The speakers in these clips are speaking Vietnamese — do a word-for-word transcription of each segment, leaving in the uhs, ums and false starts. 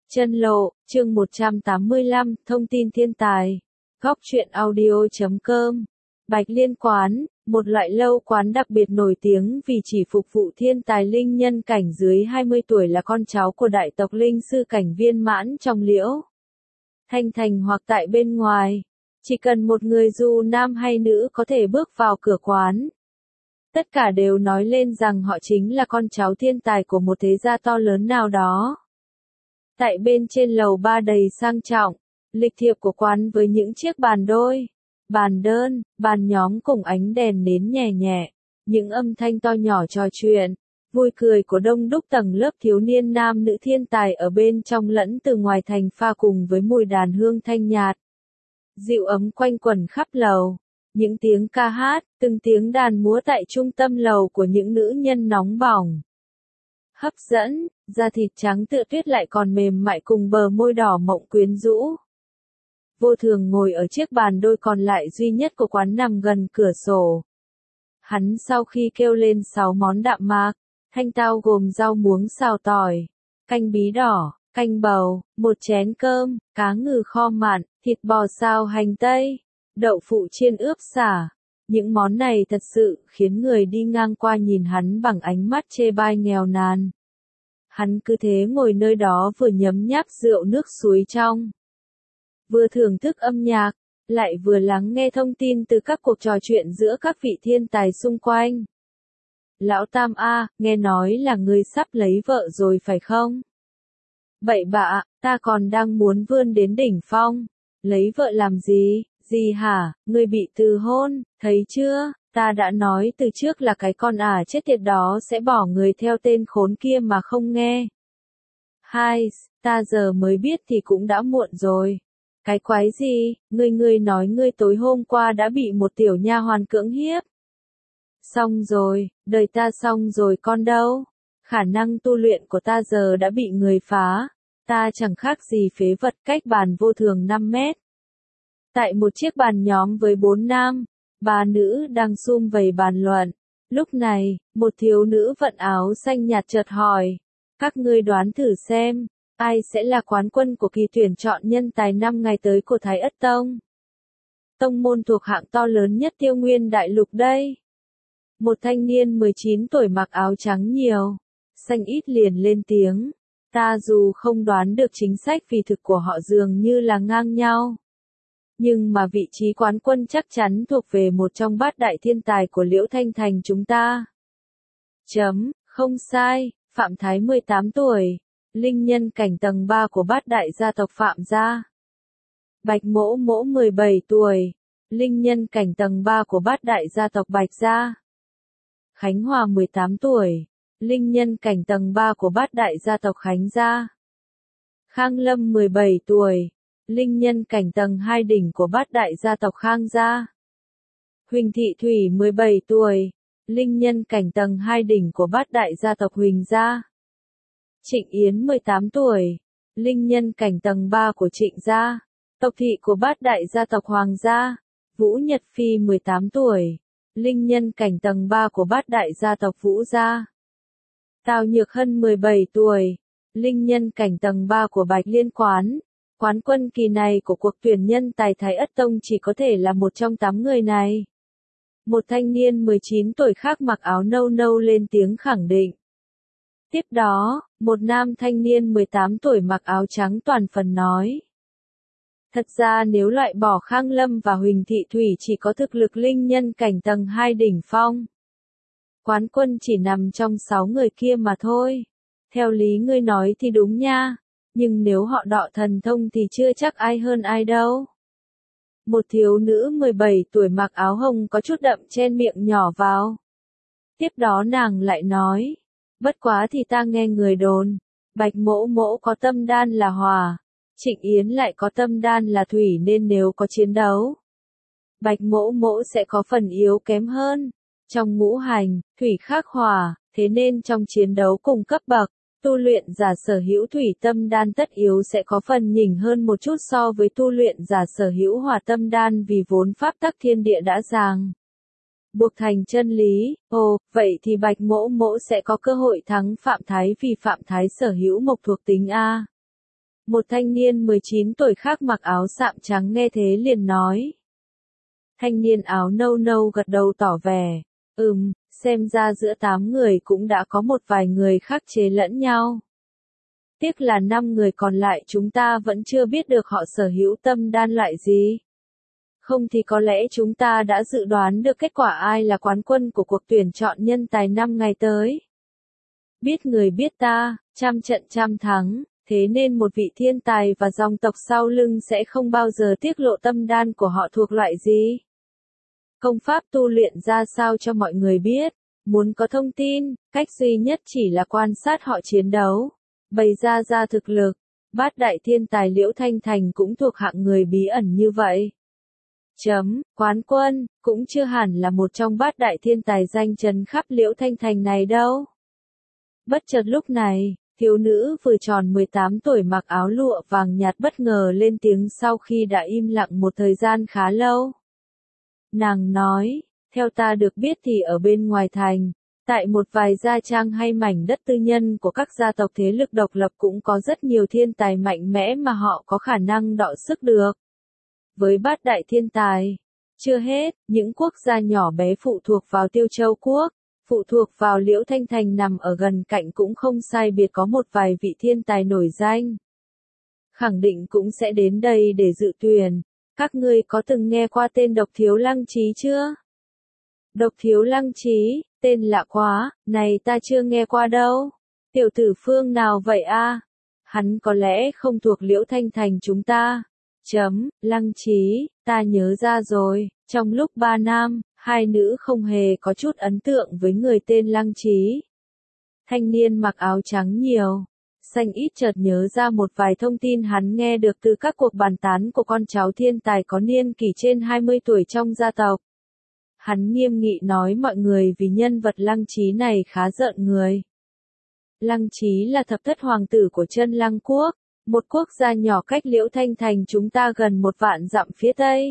Chân lộ, chương một trăm tám mươi lăm, thông tin thiên tài. Góc truyện audio chấm com. Bạch Liên Quán, một loại lâu quán đặc biệt nổi tiếng vì chỉ phục vụ thiên tài linh nhân cảnh dưới hai mươi tuổi là con cháu của đại tộc linh sư cảnh viên mãn trong Liễu Thanh Thành hoặc tại bên ngoài. Chỉ cần một người dù nam hay nữ có thể bước vào cửa quán. Tất cả đều nói lên rằng họ chính là con cháu thiên tài của một thế gia to lớn nào đó. Tại bên trên lầu ba đầy sang trọng, lịch thiệp của quán với những chiếc bàn đôi, bàn đơn, bàn nhóm cùng ánh đèn nến nhẹ nhẹ, những âm thanh to nhỏ trò chuyện, vui cười của đông đúc tầng lớp thiếu niên nam nữ thiên tài ở bên trong lẫn từ ngoài thành pha cùng với mùi đàn hương thanh nhạt. Dịu ấm quanh quẩn khắp lầu, những tiếng ca hát, từng tiếng đàn múa tại trung tâm lầu của những nữ nhân nóng bỏng. Hấp dẫn, da thịt trắng tựa tuyết lại còn mềm mại cùng bờ môi đỏ mọng quyến rũ. Vô Thường ngồi ở chiếc bàn đôi còn lại duy nhất của quán nằm gần cửa sổ. Hắn sau khi kêu lên sáu món đạm mạc, thanh tao gồm rau muống xào tỏi, canh bí đỏ, canh bầu, một chén cơm, cá ngừ kho mặn, thịt bò xào hành tây, đậu phụ chiên ướp sả. Những món này thật sự khiến người đi ngang qua nhìn hắn bằng ánh mắt chê bai nghèo nàn. Hắn cứ thế ngồi nơi đó vừa nhấm nháp rượu nước suối trong, vừa thưởng thức âm nhạc, lại vừa lắng nghe thông tin từ các cuộc trò chuyện giữa các vị thiên tài xung quanh. Lão Tam a, nghe nói là ngươi sắp lấy vợ rồi phải không? Bậy bạ, ta còn đang muốn vươn đến đỉnh phong. Lấy vợ làm gì? Gì hả, ngươi bị từ hôn, thấy chưa, ta đã nói từ trước là cái con ả chết tiệt đó sẽ bỏ người theo tên khốn kia mà không nghe. Hai, ta giờ mới biết thì cũng đã muộn rồi. Cái quái gì, ngươi ngươi nói ngươi tối hôm qua đã bị một tiểu nha hoàn cưỡng hiếp. Xong rồi, đời ta xong rồi con đâu. Khả năng tu luyện của ta giờ đã bị người phá, ta chẳng khác gì phế vật cách bàn Vô Thường năm mét. Tại một chiếc bàn nhóm với bốn nam, ba nữ đang sum vầy bàn luận. Lúc này, một thiếu nữ vận áo xanh nhạt chợt hỏi, các ngươi đoán thử xem, ai sẽ là quán quân của kỳ tuyển chọn nhân tài năm ngày tới của Thái Ất Tông? Tông môn thuộc hạng to lớn nhất Tiêu Nguyên Đại Lục đây. Một thanh niên mười chín tuổi mặc áo trắng nhiều, xanh ít liền lên tiếng, ta dù không đoán được chính sách vì thực của họ dường như là ngang nhau. Nhưng mà vị trí quán quân chắc chắn thuộc về một trong bát đại thiên tài của Liễu Thanh Thành chúng ta. Chấm, không sai, Phạm Thái mười tám tuổi, linh nhân cảnh tầng ba của bát đại gia tộc Phạm gia. Bạch Mỗ Mỗ mười bảy tuổi, linh nhân cảnh tầng ba của bát đại gia tộc Bạch gia. Khánh Hòa mười tám tuổi, linh nhân cảnh tầng ba của bát đại gia tộc Khánh gia. Khang Lâm mười bảy tuổi, linh nhân cảnh tầng hai đỉnh của bát đại gia tộc Khang gia. Huỳnh Thị Thủy mười bảy tuổi, linh nhân cảnh tầng hai đỉnh của bát đại gia tộc Huỳnh gia. Trịnh Yến mười tám tuổi, linh nhân cảnh tầng ba của Trịnh gia, tộc thị của bát đại gia tộc Hoàng gia. Vũ Nhật Phi mười tám tuổi, linh nhân cảnh tầng ba của bát đại gia tộc Vũ gia. Tào Nhược Hân mười bảy tuổi, linh nhân cảnh tầng ba của Bạch Liên Quán. Quán quân kỳ này của cuộc tuyển nhân tài Thái Ất Tông chỉ có thể là một trong tám người này. Một thanh niên mười chín tuổi khác mặc áo nâu nâu lên tiếng khẳng định. Tiếp đó, một nam thanh niên mười tám tuổi mặc áo trắng toàn phần nói. Thật ra nếu loại bỏ Khang Lâm và Huỳnh Thị Thủy chỉ có thực lực linh nhân cảnh tầng hai đỉnh phong. Quán quân chỉ nằm trong sáu người kia mà thôi. Theo lý ngươi nói thì đúng nha. Nhưng nếu họ đọ thần thông thì chưa chắc ai hơn ai đâu. Một thiếu nữ mười bảy tuổi mặc áo hồng có chút đậm chen miệng nhỏ vào. Tiếp đó nàng lại nói, bất quá thì ta nghe người đồn, Bạch Mỗ Mỗ có tâm đan là hỏa, Trịnh Yến lại có tâm đan là thủy nên nếu có chiến đấu, Bạch Mỗ Mỗ sẽ có phần yếu kém hơn. Trong ngũ hành, thủy khắc hỏa, thế nên trong chiến đấu cùng cấp bậc, tu luyện giả sở hữu thủy tâm đan tất yếu sẽ có phần nhỉnh hơn một chút so với tu luyện giả sở hữu hỏa tâm đan vì vốn pháp tắc thiên địa đã ràng buộc thành chân lý. Ồ, vậy thì Bạch Mỗ Mỗ sẽ có cơ hội thắng Phạm Thái vì Phạm Thái sở hữu mộc thuộc tính A. Một thanh niên mười chín tuổi khác mặc áo sạm trắng nghe thế liền nói. Thanh niên áo nâu nâu gật đầu tỏ vẻ. Ừm, xem ra giữa tám người cũng đã có một vài người khắc chế lẫn nhau. Tiếc là năm người còn lại chúng ta vẫn chưa biết được họ sở hữu tâm đan loại gì. Không thì có lẽ chúng ta đã dự đoán được kết quả ai là quán quân của cuộc tuyển chọn nhân tài năm ngày tới. Biết người biết ta, trăm trận trăm thắng, thế nên một vị thiên tài và dòng tộc sau lưng sẽ không bao giờ tiết lộ tâm đan của họ thuộc loại gì. Công pháp tu luyện ra sao cho mọi người biết, muốn có thông tin, cách duy nhất chỉ là quan sát họ chiến đấu, bày ra ra thực lực. Bát đại thiên tài Liễu Thanh Thành cũng thuộc hạng người bí ẩn như vậy. Chấm, quán quân, cũng chưa hẳn là một trong bát đại thiên tài danh chấn khắp Liễu Thanh Thành này đâu. Bất chợt lúc này, thiếu nữ vừa tròn mười tám tuổi mặc áo lụa vàng nhạt bất ngờ lên tiếng sau khi đã im lặng một thời gian khá lâu. Nàng nói, theo ta được biết thì ở bên ngoài thành, tại một vài gia trang hay mảnh đất tư nhân của các gia tộc thế lực độc lập cũng có rất nhiều thiên tài mạnh mẽ mà họ có khả năng đọ sức được. Với bát đại thiên tài, chưa hết, những quốc gia nhỏ bé phụ thuộc vào Tiêu Châu Quốc, phụ thuộc vào Liễu Thanh Thành nằm ở gần cạnh cũng không sai biệt có một vài vị thiên tài nổi danh. Khẳng định cũng sẽ đến đây để dự tuyển. Các ngươi có từng nghe qua tên Độc Thiếu Lăng Trí chưa? Độc Thiếu Lăng Trí, tên lạ quá, này ta chưa nghe qua đâu. Tiểu tử phương nào vậy a? Hắn có lẽ không thuộc Liễu Thanh Thành chúng ta. Chấm, Lăng Trí, ta nhớ ra rồi, trong lúc ba nam, hai nữ không hề có chút ấn tượng với người tên Lăng Trí. Thanh niên mặc áo trắng nhiều, xanh ít chợt nhớ ra một vài thông tin hắn nghe được từ các cuộc bàn tán của con cháu thiên tài có niên kỷ trên hai mươi tuổi trong gia tộc. Hắn nghiêm nghị nói mọi người vì nhân vật Lăng Trí này khá rợn người. Lăng Trí là thập thất hoàng tử của Chân Lăng Quốc, một quốc gia nhỏ cách Liễu Thanh Thành chúng ta gần một vạn dặm phía tây.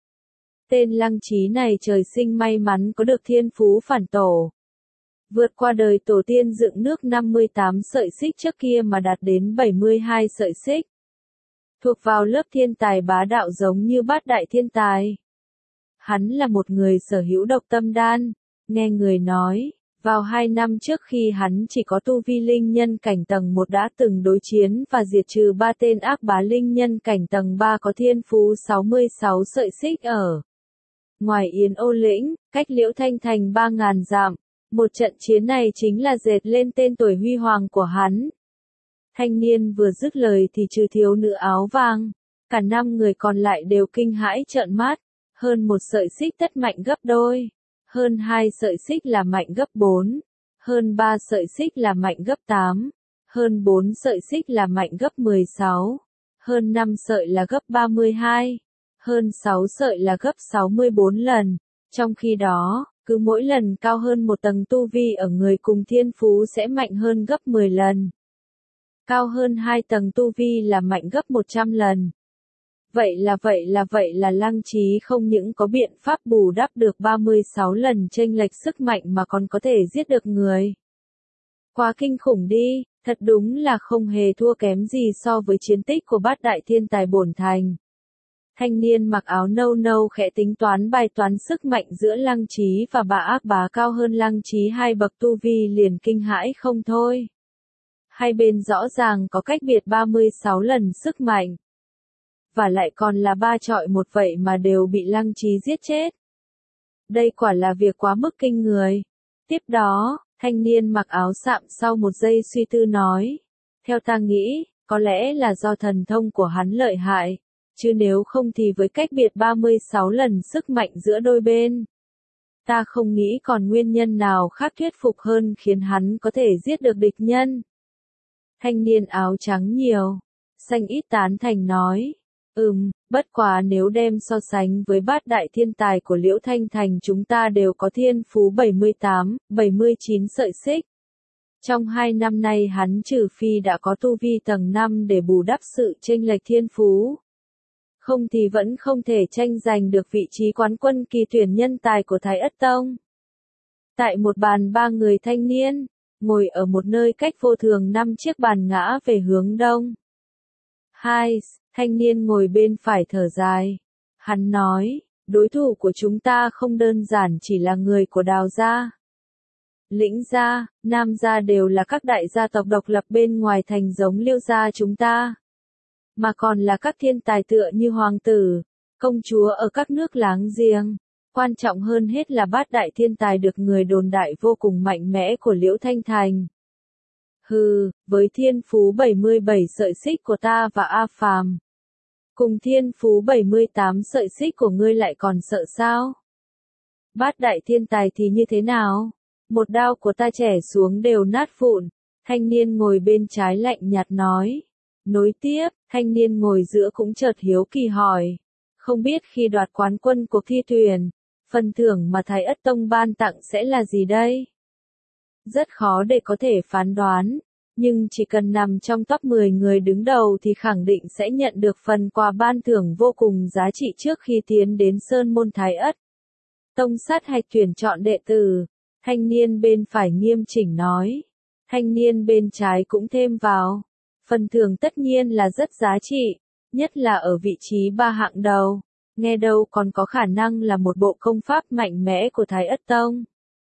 Tên Lăng Trí này trời sinh may mắn có được thiên phú phản tổ. Vượt qua đời tổ tiên dựng nước năm mươi tám sợi xích trước kia mà đạt đến bảy mươi hai sợi xích. Thuộc vào lớp thiên tài bá đạo giống như bát đại thiên tài. Hắn là một người sở hữu độc tâm đan, nghe người nói, vào hai năm trước khi hắn chỉ có tu vi linh nhân cảnh tầng một đã từng đối chiến và diệt trừ ba tên ác bá linh nhân cảnh tầng ba có thiên phú sáu mươi sáu sợi xích ở ngoài Yến Ô Lĩnh, cách Liễu Thanh Thành ba ngàn dặm. Một trận chiến này chính là dệt lên tên tuổi huy hoàng của hắn. Thanh niên vừa dứt lời thì trừ thiếu nữ áo vàng, cả năm người còn lại đều kinh hãi trợn mắt. Hơn một sợi xích tất mạnh gấp đôi, hơn hai sợi xích là mạnh gấp bốn, hơn ba sợi xích là mạnh gấp tám, hơn bốn sợi xích là mạnh gấp mười sáu, hơn năm sợi là gấp ba mươi hai, hơn sáu sợi là gấp sáu mươi bốn lần. Trong khi đó, cứ mỗi lần cao hơn một tầng tu vi ở người cùng thiên phú sẽ mạnh hơn gấp mười lần. Cao hơn hai tầng tu vi là mạnh gấp một trăm lần. Vậy là vậy là vậy là Lăng Trí không những có biện pháp bù đắp được ba mươi sáu lần chênh lệch sức mạnh mà còn có thể giết được người. Quá kinh khủng đi, thật đúng là không hề thua kém gì so với chiến tích của bát đại thiên tài bổn thành. Thanh niên mặc áo nâu nâu khẽ tính toán bài toán sức mạnh giữa Lăng Trí và bà ác bá cao hơn Lăng Trí hai bậc tu vi liền kinh hãi không thôi. Hai bên rõ ràng có cách biệt ba mươi sáu lần sức mạnh. Và lại còn là ba chọi một vậy mà đều bị Lăng Trí giết chết. Đây quả là việc quá mức kinh người. Tiếp đó, thanh niên mặc áo sạm sau một giây suy tư nói. Theo ta nghĩ, có lẽ là do thần thông của hắn lợi hại. Chứ nếu không thì với cách biệt ba mươi sáu lần sức mạnh giữa đôi bên. Ta không nghĩ còn nguyên nhân nào khác thuyết phục hơn khiến hắn có thể giết được địch nhân. Thanh niên áo trắng nhiều, xanh ít tán thành nói. Ừm, bất quá nếu đem so sánh với bát đại thiên tài của Liễu Thanh Thành chúng ta đều có thiên phú bảy mươi tám, bảy mươi chín sợi xích. Trong hai năm nay hắn trừ phi đã có tu vi tầng năm để bù đắp sự chênh lệch thiên phú. Không thì vẫn không thể tranh giành được vị trí quán quân kỳ tuyển nhân tài của Thái Ất Tông. Tại một bàn ba người thanh niên, ngồi ở một nơi cách vô thường năm chiếc bàn ngã về hướng đông. Hai, thanh niên ngồi bên phải thở dài. Hắn nói, đối thủ của chúng ta không đơn giản chỉ là người của Đào gia. Lĩnh gia, Nam gia đều là các đại gia tộc độc lập bên ngoài thành giống Liêu gia chúng ta. Mà còn là các thiên tài tựa như hoàng tử, công chúa ở các nước láng giềng. Quan trọng hơn hết là bát đại thiên tài được người đồn đại vô cùng mạnh mẽ của Liễu Thanh Thành. Hừ, với thiên phú bảy mươi bảy sợi xích của ta và A Phàm, cùng thiên phú bảy mươi tám sợi xích của ngươi lại còn sợ sao? Bát đại thiên tài thì như thế nào? Một đao của ta chẻ xuống đều nát vụn. Thanh niên ngồi bên trái lạnh nhạt nói. Nối tiếp, thanh niên ngồi giữa cũng chợt hiếu kỳ hỏi. Không biết khi đoạt quán quân cuộc thi tuyển, phần thưởng mà Thái Ất Tông ban tặng sẽ là gì đây? Rất khó để có thể phán đoán, nhưng chỉ cần nằm trong top mười người đứng đầu thì khẳng định sẽ nhận được phần quà ban thưởng vô cùng giá trị trước khi tiến đến Sơn Môn Thái Ất Tông sát hạch tuyển chọn đệ tử. Thanh niên bên phải nghiêm chỉnh nói. Thanh niên bên trái cũng thêm vào. Phần thưởng tất nhiên là rất giá trị, nhất là ở vị trí ba hạng đầu. Nghe đâu còn có khả năng là một bộ công pháp mạnh mẽ của Thái Ất Tông.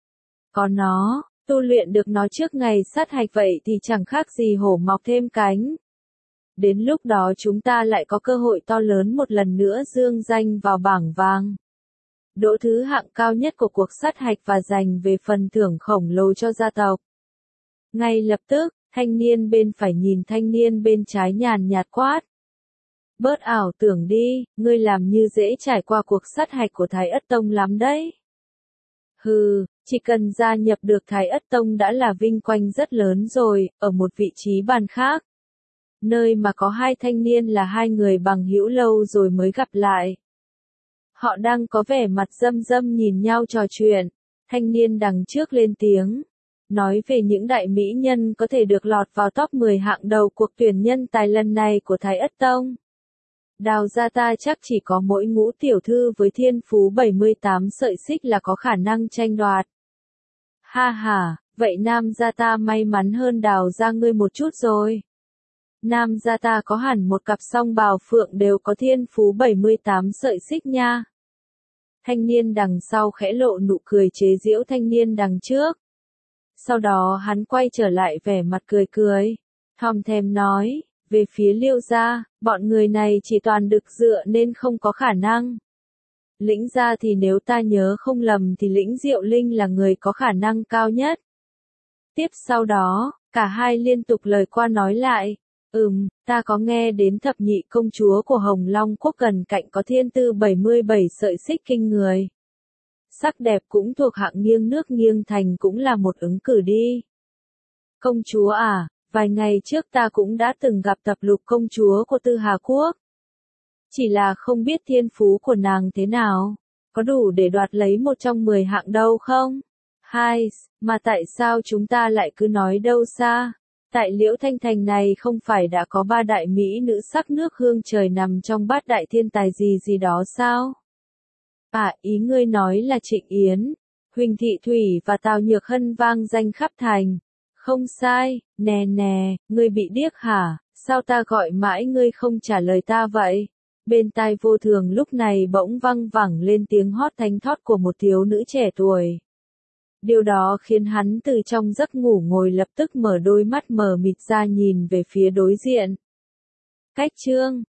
Có nó, tu luyện được nó trước ngày sát hạch vậy thì chẳng khác gì hổ mọc thêm cánh. Đến lúc đó chúng ta lại có cơ hội to lớn một lần nữa dương danh vào bảng vàng. Đỗ thứ hạng cao nhất của cuộc sát hạch và giành về phần thưởng khổng lồ cho gia tộc. Ngay lập tức, thanh niên bên phải nhìn thanh niên bên trái nhàn nhạt quát. Bớt ảo tưởng đi, ngươi làm như dễ trải qua cuộc sát hạch của Thái Ất Tông lắm đấy. Hừ, chỉ cần gia nhập được Thái Ất Tông đã là vinh quang rất lớn rồi, ở một vị trí bàn khác. Nơi mà có hai thanh niên là hai người bằng hữu lâu rồi mới gặp lại. Họ đang có vẻ mặt râm râm nhìn nhau trò chuyện. Thanh niên đằng trước lên tiếng. Nói về những đại mỹ nhân có thể được lọt vào top mười hạng đầu cuộc tuyển nhân tài lần này của Thái Ất Tông. Đào gia ta chắc chỉ có mỗi Ngũ tiểu thư với thiên phú bảy mươi tám sợi xích là có khả năng tranh đoạt. Ha ha, vậy Nam gia ta may mắn hơn Đào gia ngươi một chút rồi. Nam gia ta có hẳn một cặp song bào phượng đều có thiên phú bảy mươi tám sợi xích nha. Thanh niên đằng sau khẽ lộ nụ cười chế giễu thanh niên đằng trước. Sau đó hắn quay trở lại vẻ mặt cười cười. Thòm thèm nói, về phía Liêu gia, bọn người này chỉ toàn được dựa nên không có khả năng. Lĩnh gia thì nếu ta nhớ không lầm thì Lĩnh Diệu Linh là người có khả năng cao nhất. Tiếp sau đó, cả hai liên tục lời qua nói lại. Ừm, ta có nghe đến thập nhị công chúa của Hồng Long Quốc gần cạnh có thiên tư bảy mươi bảy sợi xích kinh người. Sắc đẹp cũng thuộc hạng nghiêng nước nghiêng thành cũng là một ứng cử đi. Công chúa à, vài ngày trước ta cũng đã từng gặp Tập Lục công chúa của Tư Hà Quốc. Chỉ là không biết thiên phú của nàng thế nào, có đủ để đoạt lấy một trong mười hạng đâu không? Hai, mà tại sao chúng ta lại cứ nói đâu xa? Tại Liễu Thanh Thành này không phải đã có ba đại mỹ nữ sắc nước hương trời nằm trong bát đại thiên tài gì gì đó sao? À, ý ngươi nói là Trịnh Yến, Huỳnh Thị Thủy và Tào Nhược Hân vang danh khắp thành. Không sai, nè nè, ngươi bị điếc hả? Sao ta gọi mãi ngươi không trả lời ta vậy? Bên tai Vô Thường lúc này bỗng văng vẳng lên tiếng hót thánh thót của một thiếu nữ trẻ tuổi. Điều đó khiến hắn từ trong giấc ngủ ngồi lập tức mở đôi mắt mờ mịt ra nhìn về phía đối diện. Cách chương